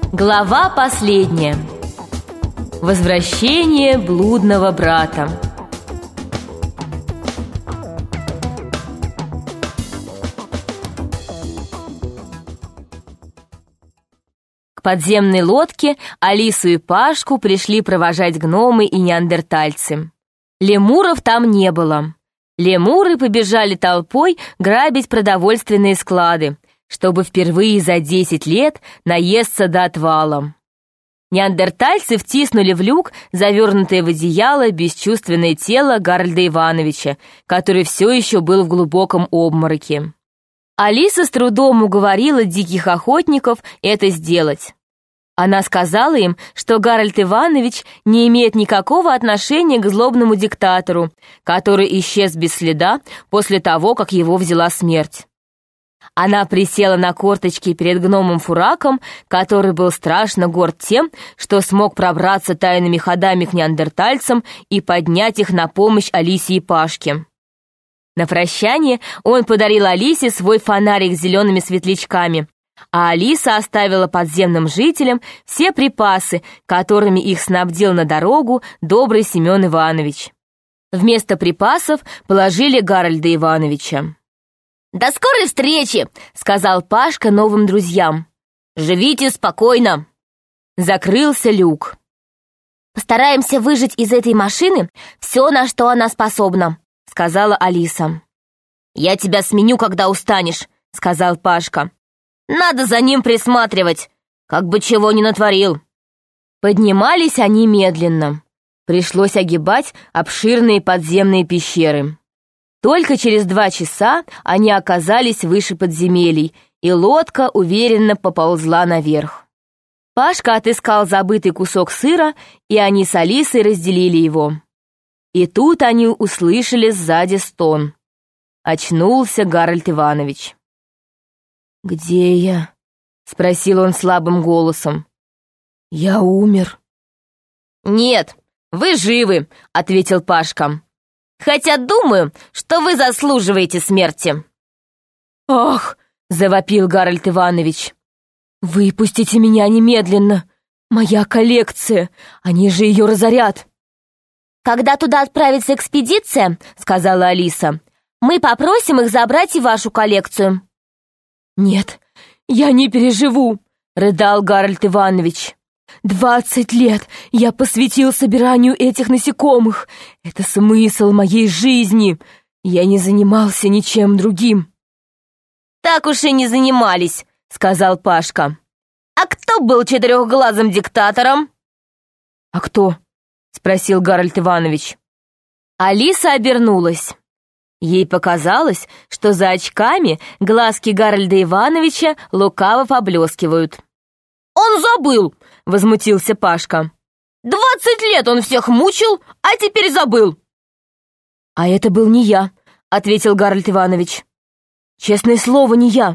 Глава последняя. Возвращение блудного брата. К подземной лодке Алису и Пашку пришли провожать гномы и неандертальцы. Лемуров там не было. Лемуры побежали толпой грабить продовольственные склады, чтобы впервые за 10 лет наесться до отвала. Неандертальцы втиснули в люк завернутое в одеяло бесчувственное тело Гарольда Ивановича, который все еще был в глубоком обмороке. Алиса с трудом уговорила диких охотников это сделать. Она сказала им, что Гарольд Иванович не имеет никакого отношения к злобному диктатору, который исчез без следа после того, как его взяла смерть. Она присела на корточки перед гномом Фураком, который был страшно горд тем, что смог пробраться тайными ходами к неандертальцам и поднять их на помощь Алисе и Пашке. На прощание он подарил Алисе свой фонарик с зелеными светлячками, а Алиса оставила подземным жителям все припасы, которыми их снабдил на дорогу добрый Семен Иванович. Вместо припасов положили Гарольда Ивановича. «До скорой встречи!» — сказал Пашка новым друзьям. «Живите спокойно!» Закрылся люк. «Постараемся выжать из этой машины все, на что она способна», — сказала Алиса. «Я тебя сменю, когда устанешь», — сказал Пашка. «Надо за ним присматривать, как бы чего ни натворил». Поднимались они медленно. Пришлось огибать обширные подземные пещеры. Только через 2 часа они оказались выше подземелий, и лодка уверенно поползла наверх. Пашка отыскал забытый кусок сыра, и они с Алисой разделили его. И тут они услышали сзади стон. Очнулся Гарольд Иванович. «Где я?» — спросил он слабым голосом. «Я умер». «Нет, вы живы», — ответил Пашка. «Хотя думаю, что вы заслуживаете смерти». «Ах!» — завопил Гарольд Иванович. «Выпустите меня немедленно! Моя коллекция! Они же ее разорят!» «Когда туда отправится экспедиция, — сказала Алиса, — мы попросим их забрать и вашу коллекцию». «Нет, я не переживу!» — рыдал Гарольд Иванович. 20 лет я посвятил собиранию этих насекомых. Это смысл моей жизни. Я не занимался ничем другим». «Так уж и не занимались», — сказал Пашка. «А кто был четырехглазым диктатором?» «А кто?» — спросил Гарольд Иванович. Алиса обернулась. Ей показалось, что за очками глазки Гарольда Ивановича лукаво поблескивают. «Он забыл!» — возмутился Пашка. 20 лет он всех мучил, а теперь забыл». «А это был не я», — ответил Гарольд Иванович. «Честное слово, не я.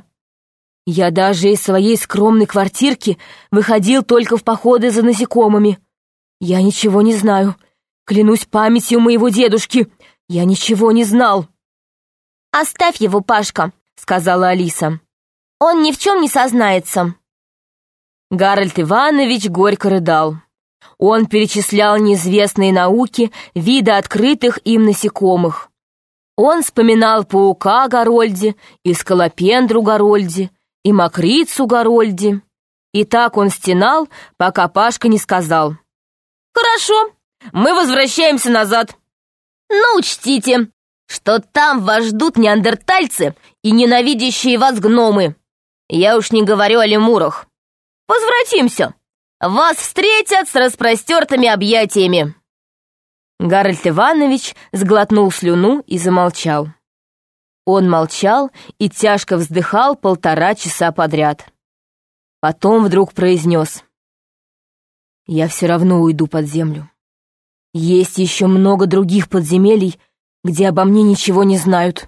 Я даже из своей скромной квартирки выходил только в походы за насекомыми. Я ничего не знаю. Клянусь памятью моего дедушки, я ничего не знал». «Оставь его, Пашка», — сказала Алиса. «Он ни в чем не сознается». Гарольд Иванович горько рыдал. Он перечислял неизвестные науки, виды открытых им насекомых. Он вспоминал паука Гарольде, и скалопендру Гарольде, и мокрицу Гарольде. И так он стенал, пока Пашка не сказал: «Хорошо, мы возвращаемся назад. Но учтите, что там вас ждут неандертальцы и ненавидящие вас гномы. Я уж не говорю о лемурах. Возвратимся. Вас встретят с распростертыми объятиями». Гарольд Иванович сглотнул слюну и замолчал. Он молчал и тяжко вздыхал 1,5 часа подряд. Потом вдруг произнес: «Я все равно уйду под землю. Есть еще много других подземелий, где обо мне ничего не знают».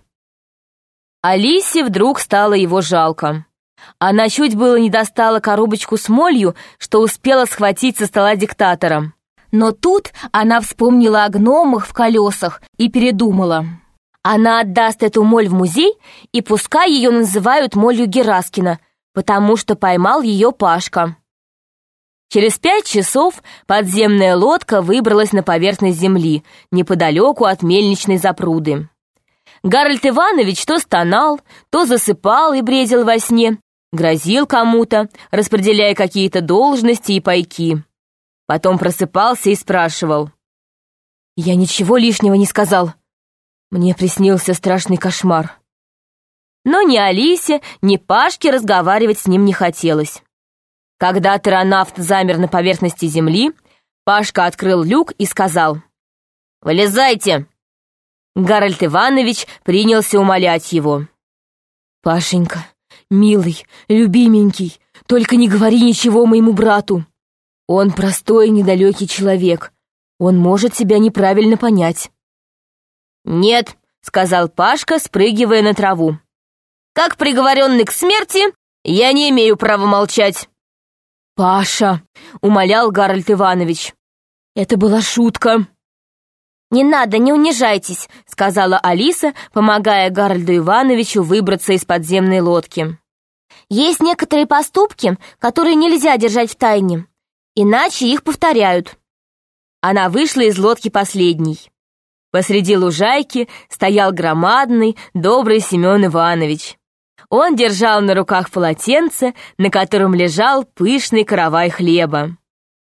Алисе вдруг стало его жалко. Она чуть было не достала коробочку с молью, что успела схватить со стола диктатора. Но тут она вспомнила о гномах в колесах и передумала. Она отдаст эту моль в музей, и пускай ее называют молью Гераскина, потому что поймал ее Пашка. Через 5 часов подземная лодка выбралась на поверхность земли, неподалеку от мельничной запруды. Гарольд Иванович то стонал, то засыпал и бредил во сне, грозил кому-то, распределяя какие-то должности и пайки. Потом просыпался и спрашивал: «Я ничего лишнего не сказал. Мне приснился страшный кошмар». Но ни Алисе, ни Пашке разговаривать с ним не хотелось. Когда таранавт замер на поверхности земли, Пашка открыл люк и сказал: «Вылезайте!» Гарольд Иванович принялся умолять его: «Пашенька, милый, любименький, только не говори ничего моему брату. Он простой и недалекий человек, он может тебя неправильно понять». «Нет», — сказал Пашка, спрыгивая на траву. «Как приговоренный к смерти, я не имею права молчать». «Паша», — умолял Гарольд Иванович, — «это была шутка». «Не надо, не унижайтесь», — сказала Алиса, помогая Гарольду Ивановичу выбраться из подземной лодки. «Есть некоторые поступки, которые нельзя держать в тайне, иначе их повторяют». Она вышла из лодки последней. Посреди лужайки стоял громадный, добрый Семен Иванович. Он держал на руках полотенце, на котором лежал пышный каравай хлеба.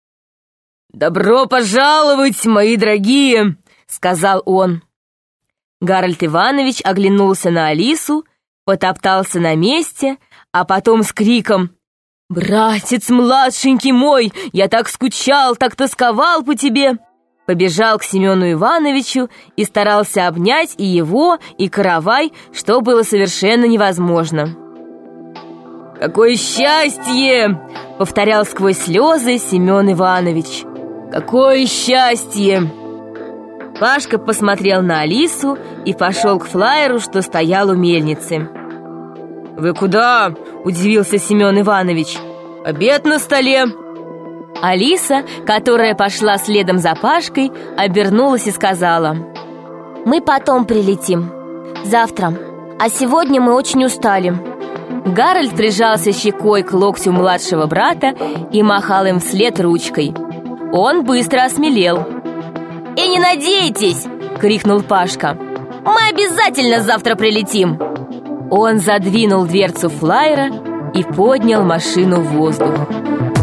«Добро пожаловать, мои дорогие!» — сказал он. Гарольд Иванович оглянулся на Алису, потоптался на месте, а потом с криком: «Братец младшенький мой, я так скучал, так тосковал по тебе!» побежал к Семену Ивановичу и старался обнять и его, и каравай, что было совершенно невозможно. «Какое счастье!» — повторял сквозь слезы Семен Иванович. «Какое счастье!» Пашка посмотрел на Алису и пошел к флайеру, что стоял у мельницы. «Вы куда?» — удивился Семен Иванович. «Обед на столе!» Алиса, которая пошла следом за Пашкой, обернулась и сказала: «Мы потом прилетим. Завтра. А сегодня мы очень устали». Гарольд прижался щекой к локтю младшего брата и махал им вслед ручкой. Он быстро осмелел. «И не надейтесь!» — крикнул Пашка. «Мы обязательно завтра прилетим!» Он задвинул дверцу флайера и поднял машину в воздух.